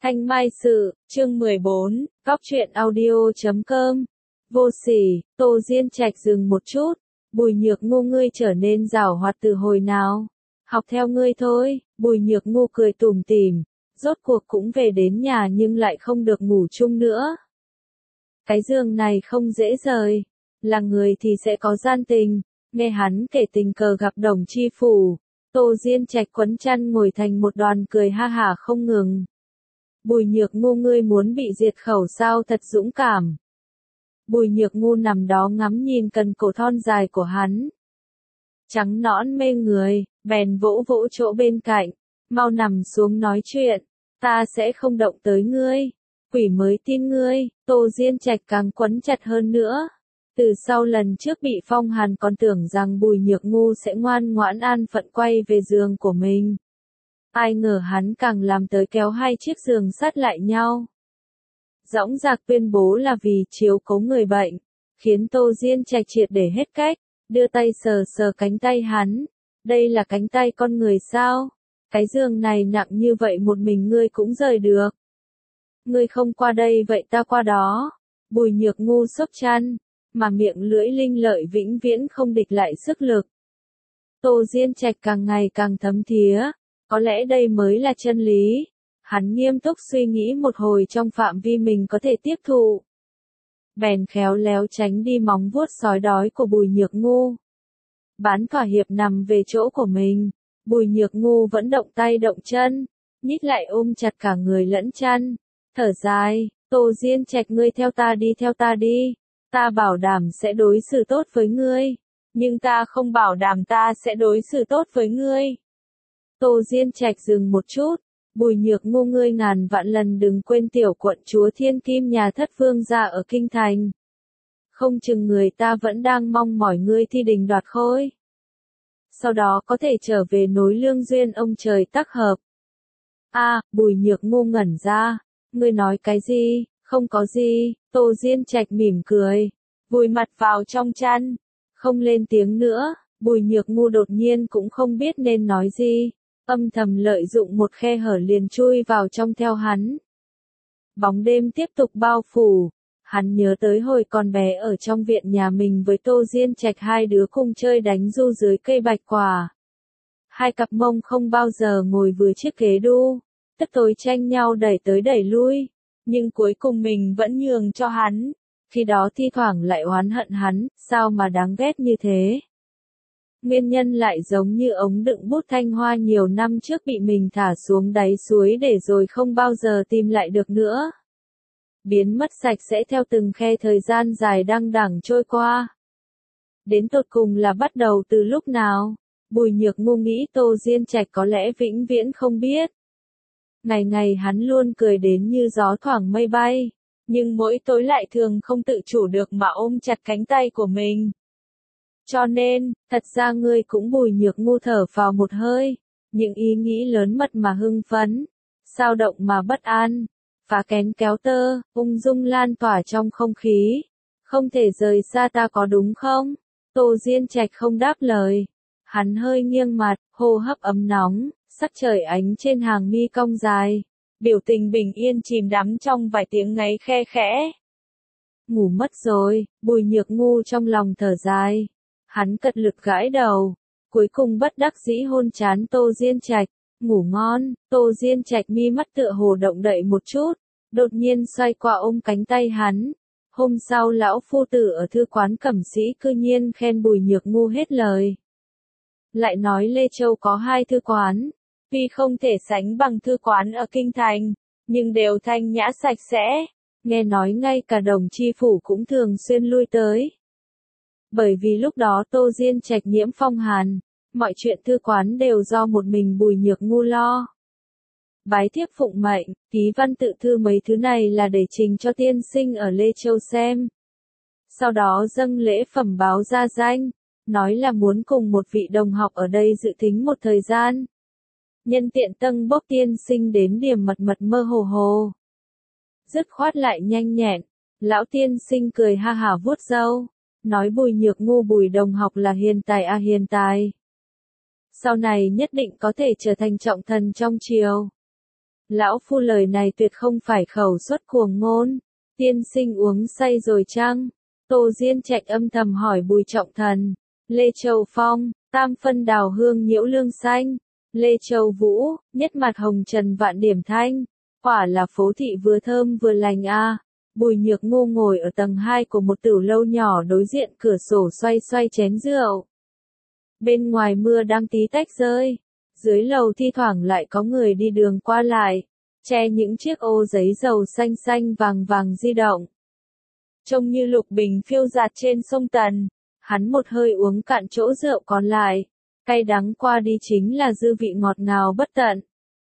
Thanh Mai Sự, chương 14, Góc truyện audio.com. Vô sỉ, Tô Diên Trạch dừng một chút. Bùi Nhược Ngu, ngươi trở nên giảo hoạt từ hồi nào? Học theo ngươi thôi. Bùi Nhược Ngu cười tủm tỉm. Rốt cuộc cũng về đến nhà nhưng lại không được ngủ chung nữa. Cái giường này không dễ rời. Là người thì sẽ có gian tình. Nghe hắn kể tình cờ gặp Đồng Chi Phủ. Tô Diên Trạch quấn chăn ngồi thành một đoàn cười ha hả không ngừng. Bùi Nhược Ngu, ngươi muốn bị diệt khẩu sao, thật dũng cảm. Bùi Nhược Ngu nằm đó ngắm nhìn cần cổ thon dài của hắn. Trắng nõn mê người, bèn vỗ vỗ chỗ bên cạnh. Mau nằm xuống nói chuyện, ta sẽ không động tới ngươi. Quỷ mới tin ngươi. Tô Diên Trạch càng quấn chặt hơn nữa. Từ sau lần trước bị phong hàn còn tưởng rằng Bùi Nhược Ngu sẽ ngoan ngoãn an phận quay về giường của mình. Ai ngờ hắn càng làm tới kéo hai chiếc giường sát lại nhau. Dõng dạc tuyên bố là vì chiếu cố người bệnh, khiến Tô Diên Trạch triệt để hết cách, đưa tay sờ sờ cánh tay hắn. Đây là cánh tay con người sao? Cái giường này nặng như vậy một mình ngươi cũng rời được. Ngươi không qua đây vậy ta qua đó. Bùi Nhược Ngu xốc chăn, mà miệng lưỡi linh lợi vĩnh viễn không địch lại sức lực. Tô Diên Trạch càng ngày càng thấm thía. Có lẽ đây mới là chân lý. Hắn nghiêm túc suy nghĩ một hồi trong phạm vi mình có thể tiếp thụ. Bèn khéo léo tránh đi móng vuốt sói đói của Bùi Nhược Ngu. Bán thỏa hiệp nằm về chỗ của mình. Bùi Nhược Ngu vẫn động tay động chân, nhích lại ôm chặt cả người lẫn chăn. Thở dài, Tô Diên Trạch, ngươi theo ta đi, theo ta đi. Ta bảo đảm sẽ đối xử tốt với ngươi. Nhưng ta không bảo đảm ta sẽ đối xử tốt với ngươi. Tô Diên Trạch dừng một chút. Bùi Nhược Ngu, ngươi ngàn vạn lần đừng quên tiểu quận chúa Thiên Kim nhà Thất Vương gia ở Kinh Thành. Không chừng người ta vẫn đang mong mỏi ngươi thi đình đoạt khôi. Sau đó có thể trở về nối lương duyên ông trời tác hợp. Bùi Nhược Ngu ngẩn ra. Ngươi nói cái gì? Không có gì. Tô Diên Trạch mỉm cười, vùi mặt vào trong chăn, không lên tiếng nữa. Bùi Nhược Ngu đột nhiên cũng không biết nên nói gì. Âm thầm lợi dụng một khe hở liền chui vào trong theo hắn. Bóng đêm tiếp tục bao phủ. Hắn nhớ tới hồi còn bé ở trong viện nhà mình với Tô Diên Trạch, hai đứa cùng chơi đánh du dưới cây bạch quả. Hai cặp mông không bao giờ ngồi vừa chiếc ghế đu, tức tối tranh nhau đẩy tới đẩy lui. Nhưng cuối cùng mình vẫn nhường cho hắn. Khi đó thi thoảng lại oán hận hắn, sao mà đáng ghét như thế. Nguyên nhân lại giống như ống đựng bút Thanh Hoa nhiều năm trước bị mình thả xuống đáy suối để rồi không bao giờ tìm lại được nữa. Biến mất sạch sẽ theo từng khe thời gian dài đăng đẳng trôi qua. Đến tột cùng là bắt đầu từ lúc nào? Bùi Nhược Ngu nghĩ Tô Diên Trạch có lẽ vĩnh viễn không biết. Ngày ngày hắn luôn cười đến như gió thoảng mây bay, nhưng mỗi tối lại thường không tự chủ được mà ôm chặt cánh tay của mình. Cho nên, thật ra ngươi cũng. Bùi Nhược Ngu thở vào một hơi, những ý nghĩ lớn mật mà hưng phấn, sao động mà bất an, phá kén kéo tơ, ung dung lan tỏa trong không khí. Không thể rời xa ta có đúng không? Tô Diên Trạch không đáp lời. Hắn hơi nghiêng mặt, hô hấp ấm nóng, sắc trời ánh trên hàng mi cong dài. Biểu tình bình yên chìm đắm trong vài tiếng ngáy khe khẽ. Ngủ mất rồi. Bùi Nhược Ngu trong lòng thở dài. Hắn cật lực gãi đầu, cuối cùng bất đắc dĩ hôn trán Tô Diên Trạch. Ngủ ngon. Tô Diên Trạch mi mắt tựa hồ động đậy một chút, đột nhiên xoay qua ôm cánh tay hắn. Hôm sau lão phu tử ở thư quán Cẩm Sĩ cư nhiên khen Bùi Nhược Ngu hết lời. Lại nói Lê Châu có hai thư quán, tuy không thể sánh bằng thư quán ở Kinh Thành, nhưng đều thanh nhã sạch sẽ. Nghe nói ngay cả Đồng Chi Phủ cũng thường xuyên lui tới. Bởi vì lúc đó Tô Diên Trạch nhiễm phong hàn, mọi chuyện thư quán đều do một mình Bùi Nhược Ngu lo. Bái thiếp phụng mệnh, ký văn tự thư mấy thứ này là để trình cho tiên sinh ở Lê Châu xem. Sau đó dâng lễ phẩm báo ra danh, nói là muốn cùng một vị đồng học ở đây dự thính một thời gian. Nhân tiện tâng bốc tiên sinh đến điểm mật mơ hồ hồ. Dứt khoát lại nhanh nhẹn, lão tiên sinh cười ha hả vuốt râu, nói Bùi Nhược Ngu Bùi đồng học là hiền tài hiền tài. Sau này nhất định có thể trở thành trọng thần trong triều. Lão phu lời này tuyệt không phải khẩu xuất cuồng ngôn. Tiên sinh uống say rồi chăng? Tô Diên Trạch âm thầm hỏi Bùi Trọng Thần. Lê Châu Phong, tam phân đào hương nhiễu lương xanh. Lê Châu Vũ, nhất mặt hồng trần vạn điểm thanh. Quả là phố thị vừa thơm vừa lành a. Bùi Nhược Ngô ngồi ở tầng 2 của một tửu lâu nhỏ đối diện cửa sổ xoay xoay chén rượu. Bên ngoài mưa đang tí tách rơi. Dưới lầu thi thoảng lại có người đi đường qua lại, che những chiếc ô giấy dầu xanh xanh vàng vàng di động. Trông như lục bình phiêu dạt trên sông Tần, hắn một hơi uống cạn chỗ rượu còn lại, cay đắng qua đi chính là dư vị ngọt ngào bất tận.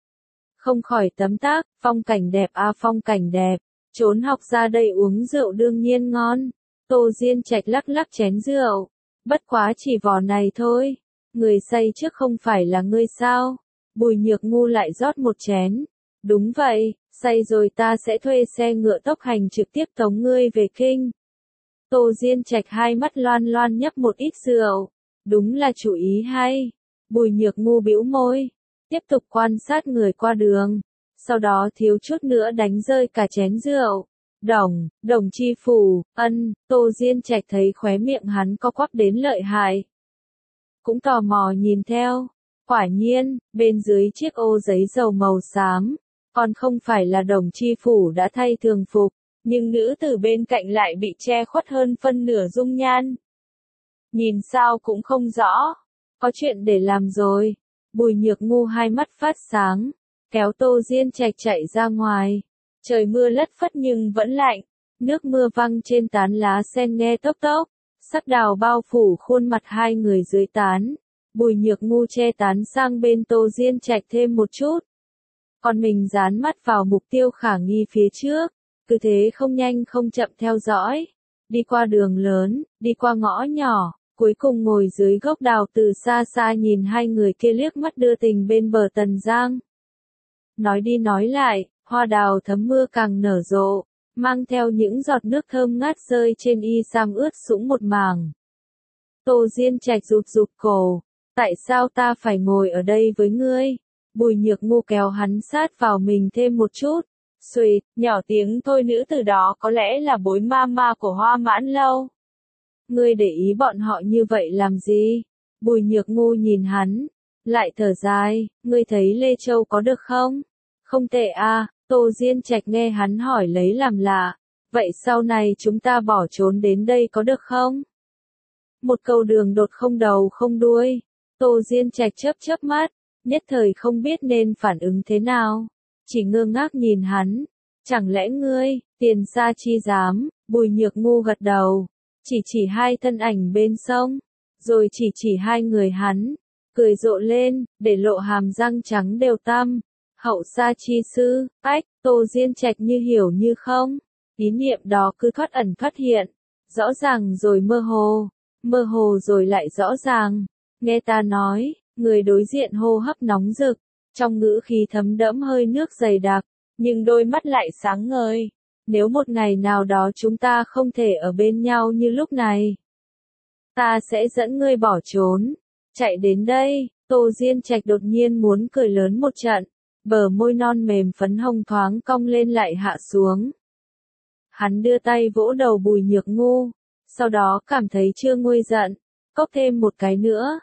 Không khỏi tấm tắc, phong cảnh đẹp a phong cảnh đẹp, trốn học ra đây uống rượu đương nhiên ngon. Tô Diên Trạch lắc lắc chén rượu, bất quá chỉ vò này thôi. Người say trước không phải là ngươi sao? Bùi Nhược Ngu lại rót một chén. Đúng vậy, say rồi ta sẽ thuê xe ngựa tốc hành trực tiếp tống ngươi về kinh. Tô Diên Trạch hai mắt loan loan nhấp một ít rượu. Đúng là chủ ý hay. Bùi Nhược Ngu bĩu môi, tiếp tục quan sát người qua đường. Sau đó thiếu chút nữa đánh rơi cả chén rượu. Đồng chi phủ, Tô Diên Trạch thấy khóe miệng hắn co quắp đến lợi hại. Cũng tò mò nhìn theo. Quả nhiên, bên dưới chiếc ô giấy dầu màu xám, còn không phải là đồng chi phủ đã thay thường phục, nhưng nữ tử bên cạnh lại bị che khuất hơn phân nửa dung nhan. Nhìn sao cũng không rõ, có chuyện để làm rồi. Bùi Nhược Ngu hai mắt phát sáng, kéo Tô Diên Trạch chạy ra ngoài. Trời mưa lất phất nhưng vẫn lạnh, nước mưa văng trên tán lá sen nghe tốc tốc. Sắc đào bao phủ khuôn mặt hai người dưới tán. Bùi Nhược Ngu che tán sang bên Tô Diên Trạch thêm một chút. Còn mình dán mắt vào mục tiêu khả nghi phía trước. Cứ thế không nhanh không chậm theo dõi. Đi qua đường lớn, đi qua ngõ nhỏ, cuối cùng ngồi dưới gốc đào từ xa xa nhìn hai người kia liếc mắt đưa tình bên bờ Tần Giang. Nói đi nói lại, hoa đào thấm mưa càng nở rộ, mang theo những giọt nước thơm ngát rơi trên y sam ướt sũng một mảng. Tô Diên Trạch rụt cổ, tại sao ta phải ngồi ở đây với ngươi? Bùi Nhược Ngu kéo hắn sát vào mình thêm một chút. Xuỵt, nhỏ tiếng thôi nữ từ đó có lẽ là bối ma của Hoa Mãn Lâu. Ngươi để ý bọn họ như vậy làm gì? Bùi Nhược Ngu nhìn hắn, lại thở dài, ngươi thấy Lê Châu có được không? Không tệ a. Tô Diên Trạch nghe hắn hỏi lấy làm lạ. Vậy sau này chúng ta bỏ trốn đến đây có được không? Một câu đường đột không đầu không đuôi. Tô Diên Trạch chớp mắt, nhất thời không biết nên phản ứng thế nào. Chỉ ngơ ngác nhìn hắn. Chẳng lẽ ngươi, tiền gia chi dám? Bùi Nhược Ngu gật đầu. Chỉ hai thân ảnh bên sông. Rồi chỉ hai người hắn. Cười rộ lên, để lộ hàm răng trắng đều tăm. Hậu sa chi sư, Tô Diên Trạch như hiểu như không. Ý niệm đó cứ thoát ẩn thoát hiện. Rõ ràng rồi mơ hồ rồi lại rõ ràng. Nghe ta nói, người đối diện hô hấp nóng rực, trong ngữ khí thấm đẫm hơi nước dày đặc, nhưng đôi mắt lại sáng ngời. Nếu một ngày nào đó chúng ta không thể ở bên nhau như lúc này, ta sẽ dẫn ngươi bỏ trốn. Chạy đến đây, Tô Diên Trạch đột nhiên muốn cười lớn một trận. Bờ môi non mềm phấn hồng thoáng cong lên lại hạ xuống. Hắn đưa tay vỗ đầu Bùi Nhược Ngu, sau đó cảm thấy chưa nguôi giận, cốc thêm một cái nữa.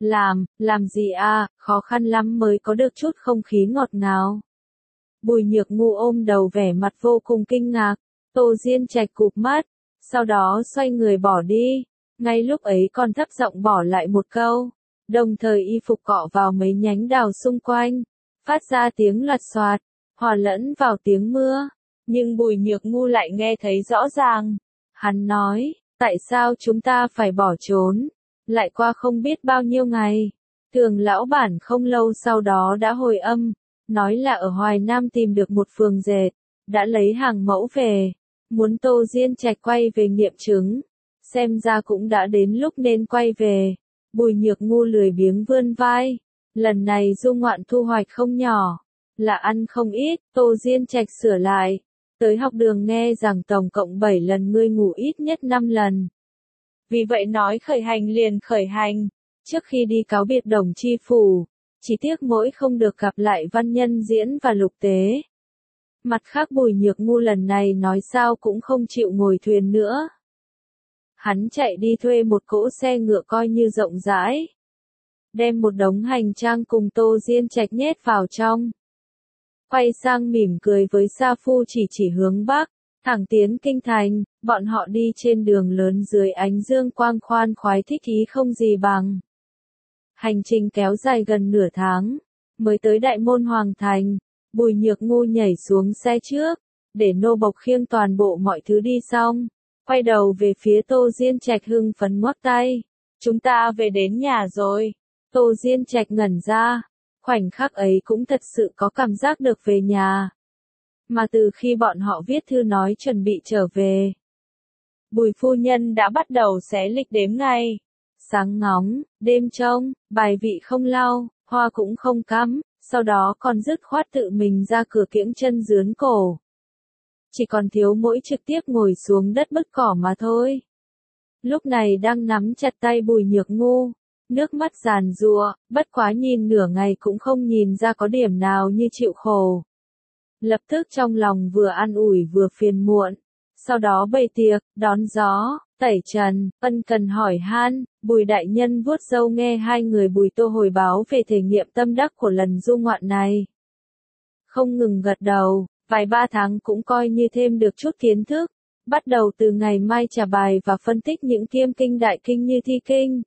Làm gì à, khó khăn lắm mới có được chút không khí ngọt ngào. Bùi Nhược Ngu ôm đầu vẻ mặt vô cùng kinh ngạc. Tô Diên Trạch cụp mắt, sau đó xoay người bỏ đi. Ngay lúc ấy còn thấp giọng bỏ lại một câu, đồng thời y phục cọ vào mấy nhánh đào xung quanh, phát ra tiếng loạt xoạt, hòa lẫn vào tiếng mưa. Nhưng Bùi Nhược Ngu lại nghe thấy rõ ràng. Hắn nói, tại sao chúng ta phải bỏ trốn? Lại qua không biết bao nhiêu ngày. Thường lão bản không lâu sau đó đã hồi âm, nói là ở Hoài Nam tìm được một phường dệt, đã lấy hàng mẫu về, muốn Tô Diên Trạch quay về nghiệm chứng. Xem ra cũng đã đến lúc nên quay về. Bùi Nhược Ngu lười biếng vươn vai. Lần này du ngoạn thu hoạch không nhỏ, là ăn không ít. Tô Diên Trạch sửa lại. Tới học đường nghe rằng tổng cộng 7 lần ngươi ngủ ít nhất 5 lần. Vì vậy nói khởi hành liền khởi hành. Trước khi đi cáo biệt đồng chi phủ, chỉ tiếc mỗi không được gặp lại Văn Nhân Diễn và Lục Tế. Mặt khác Bùi Nhược Ngu lần này nói sao cũng không chịu ngồi thuyền nữa. Hắn chạy đi thuê một cỗ xe ngựa coi như rộng rãi. Đem một đống hành trang cùng Tô Diên Trạch nhét vào trong. Quay sang mỉm cười với Sa Phu chỉ hướng Bắc, thẳng tiến kinh thành, bọn họ đi trên đường lớn dưới ánh dương quang khoan khoái thích ý không gì bằng. Hành trình kéo dài gần nửa tháng, mới tới đại môn hoàng thành, Bùi Nhược Ngu nhảy xuống xe trước, để nô bộc khiêng toàn bộ mọi thứ đi xong, quay đầu về phía Tô Diên Trạch hưng phấn ngoắc tay, chúng ta về đến nhà rồi. Tô Diên Trạch ngẩn ra, khoảnh khắc ấy cũng thật sự có cảm giác được về nhà. Mà từ khi bọn họ viết thư nói chuẩn bị trở về, Bùi phu nhân đã bắt đầu xé lịch đếm ngày. Sáng ngóng, đêm trông, bài vị không lau, hoa cũng không cắm, sau đó còn dứt khoát tự mình ra cửa kiễng chân dướn cổ. Chỉ còn thiếu mỗi trực tiếp ngồi xuống đất bứt cỏ mà thôi. Lúc này đang nắm chặt tay Bùi Nhược Ngu, nước mắt giàn giụa, bất quá nhìn nửa ngày cũng không nhìn ra có điểm nào như chịu khổ. Lập tức trong lòng vừa an ủi vừa phiền muộn, sau đó bày tiệc, đón gió, tẩy trần, ân cần hỏi han, Bùi đại nhân vuốt râu nghe hai người Bùi Tô hồi báo về thể nghiệm tâm đắc của lần du ngoạn này. Không ngừng gật đầu, vài ba tháng cũng coi như thêm được chút kiến thức, bắt đầu từ ngày mai trả bài và phân tích những kiêm kinh đại kinh như thi kinh.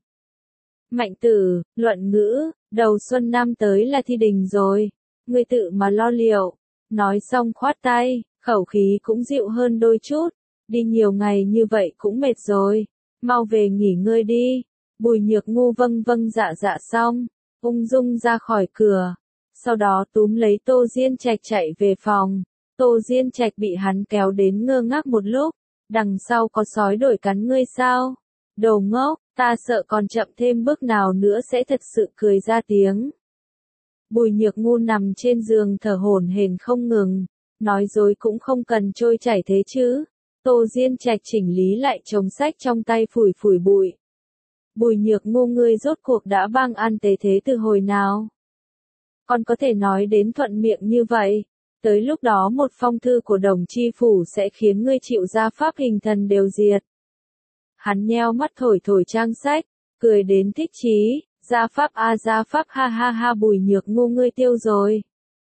Mạnh tử, luận ngữ, đầu xuân năm tới là thi đình rồi, ngươi tự mà lo liệu. Nói xong khoát tay, khẩu khí cũng dịu hơn đôi chút, đi nhiều ngày như vậy cũng mệt rồi, mau về nghỉ ngơi đi. Bùi Nhược Ngu vâng vâng dạ dạ xong, ung dung ra khỏi cửa, sau đó túm lấy Tô Diên Trạch chạy về phòng. Tô Diên Trạch bị hắn kéo đến ngơ ngác một lúc, đằng sau có sói đổi cắn ngươi sao? Đồ ngốc, ta sợ còn chậm thêm bước nào nữa sẽ thật sự cười ra tiếng. Bùi Nhược Ngu nằm trên giường thở hổn hển không ngừng, nói dối cũng không cần trôi chảy thế chứ. Tô Diên Trạch chỉnh lý lại chồng sách trong tay phủi phủi bụi. Bùi Nhược Ngu ngươi rốt cuộc đã bang an tế thế từ hồi nào? Còn có thể nói đến thuận miệng như vậy, tới lúc đó một phong thư của Đồng Chi Phủ sẽ khiến ngươi chịu gia pháp hình thần đều diệt. Hắn nheo mắt thổi thổi trang sách, cười đến thích chí, gia pháp gia pháp ha ha ha. Bùi Nhược Ngu ngươi tiêu rồi.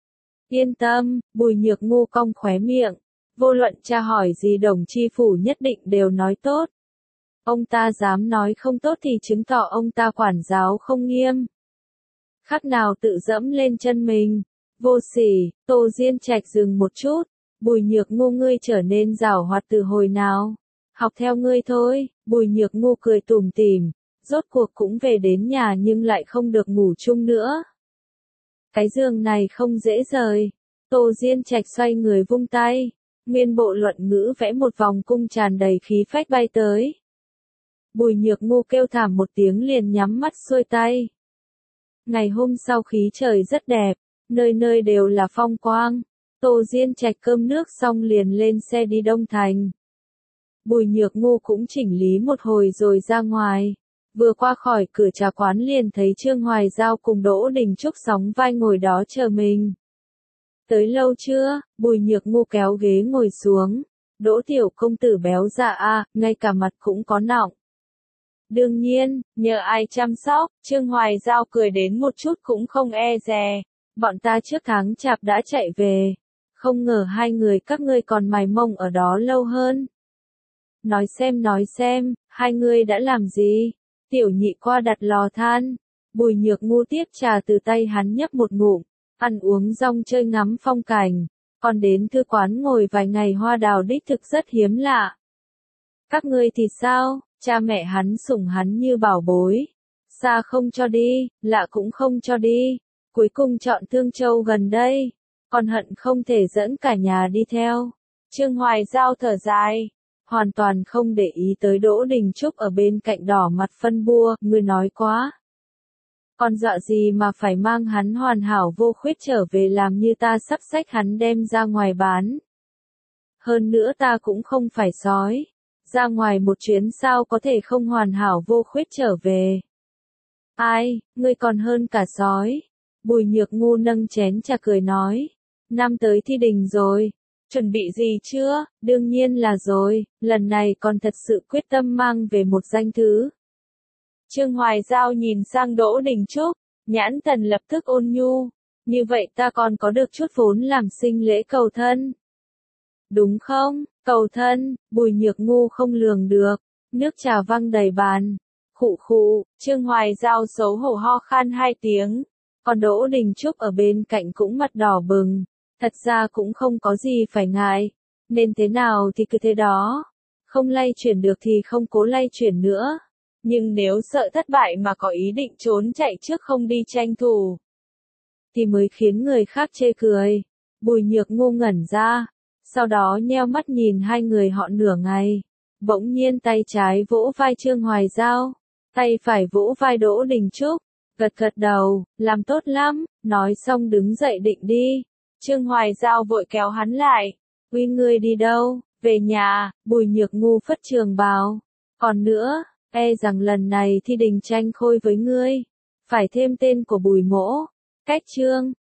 Yên tâm, Bùi Nhược Ngu cong khóe miệng, vô luận tra hỏi gì Đồng Chi Phủ nhất định đều nói tốt. Ông ta dám nói không tốt thì chứng tỏ ông ta quản giáo không nghiêm. Khác nào tự dẫm lên chân mình. Vô sỉ. Tô Diên Trạch dừng một chút, Bùi Nhược Ngu ngươi trở nên giảo hoạt từ hồi nào? Học theo ngươi thôi. Bùi Nhược Ngu cười tủm tỉm, rốt cuộc cũng về đến nhà nhưng lại không được ngủ chung nữa. Cái giường này không dễ rời. Tô Diên Trạch xoay người vung tay, nguyên bộ luận ngữ vẽ một vòng cung tràn đầy khí phách bay tới. Bùi Nhược Ngu kêu thảm một tiếng liền nhắm mắt xuôi tay. Ngày hôm sau khí trời rất đẹp, nơi nơi đều là phong quang. Tô Diên Trạch cơm nước xong liền lên xe đi Đông Thành. Bùi Nhược Ngu cũng chỉnh lý một hồi rồi ra ngoài. Vừa qua khỏi cửa trà quán liền thấy Trương Hoài Giao cùng Đỗ Đình Trúc sóng vai ngồi đó chờ mình. Tới lâu chưa? Bùi Nhược Ngu kéo ghế ngồi xuống. Đỗ tiểu công tử béo dạ a, ngay cả mặt cũng có nọng. Đương nhiên, nhờ ai chăm sóc, Trương Hoài Giao cười đến một chút cũng không e dè. Bọn ta trước tháng chạp đã chạy về. Không ngờ hai người các ngươi còn mài mông ở đó lâu hơn. Nói xem, hai người đã làm gì? Tiểu nhị qua đặt lò than. Bùi Nhược Ngu tiếp trà từ tay hắn nhấp một ngụm, ăn uống rong chơi ngắm phong cảnh, còn đến thư quán ngồi vài ngày hoa đào đích thực rất hiếm lạ. Các ngươi thì sao? Cha mẹ hắn sủng hắn như bảo bối. Xa không cho đi, lạ cũng không cho đi. Cuối cùng chọn Thương Châu gần đây. Còn hận không thể dẫn cả nhà đi theo. Trương Hoài Giao thở dài, hoàn toàn không để ý tới Đỗ Đình Trúc ở bên cạnh đỏ mặt phân bua, ngươi nói quá. Còn dọa gì mà phải mang hắn hoàn hảo vô khuyết trở về làm như ta sắp xách hắn đem ra ngoài bán. Hơn nữa ta cũng không phải sói. Ra ngoài một chuyến sao có thể không hoàn hảo vô khuyết trở về. Ai, ngươi còn hơn cả sói. Bùi Nhược Ngu nâng chén trà cười nói. Năm tới thi đình rồi. Chuẩn bị gì chưa? Đương nhiên là rồi, lần này còn thật sự quyết tâm mang về một danh thứ. Trương Hoài Giao nhìn sang Đỗ Đình Trúc, nhãn thần lập tức ôn nhu. Như vậy ta còn có được chút vốn làm sinh lễ cầu thân. Đúng không? Cầu thân, Bùi Nhược Ngu không lường được. Nước trà văng đầy bàn. Khụ khụ, Trương Hoài Giao xấu hổ ho khan 2 tiếng. Còn Đỗ Đình Trúc ở bên cạnh cũng mặt đỏ bừng. Thật ra cũng không có gì phải ngại. Nên thế nào thì cứ thế đó. Không lay chuyển được thì không cố lay chuyển nữa. Nhưng nếu sợ thất bại mà có ý định trốn chạy trước không đi tranh thủ, thì mới khiến người khác chê cười. Bùi Nhược Ngu ngẩn ra. Sau đó nheo mắt nhìn hai người họ nửa ngày. Bỗng nhiên tay trái vỗ vai Trương Hoài Giao. Tay phải vỗ vai Đỗ Đình Trúc. Gật gật đầu, làm tốt lắm. Nói xong đứng dậy định đi. Trương Hoài Giao vội kéo hắn lại. Uy ngươi đi đâu? Về nhà. Bùi Nhược Ngu phất trường bào. Còn nữa, e rằng lần này thi đình tranh khôi với ngươi. Phải thêm tên của Bùi mỗ. Cách Trương.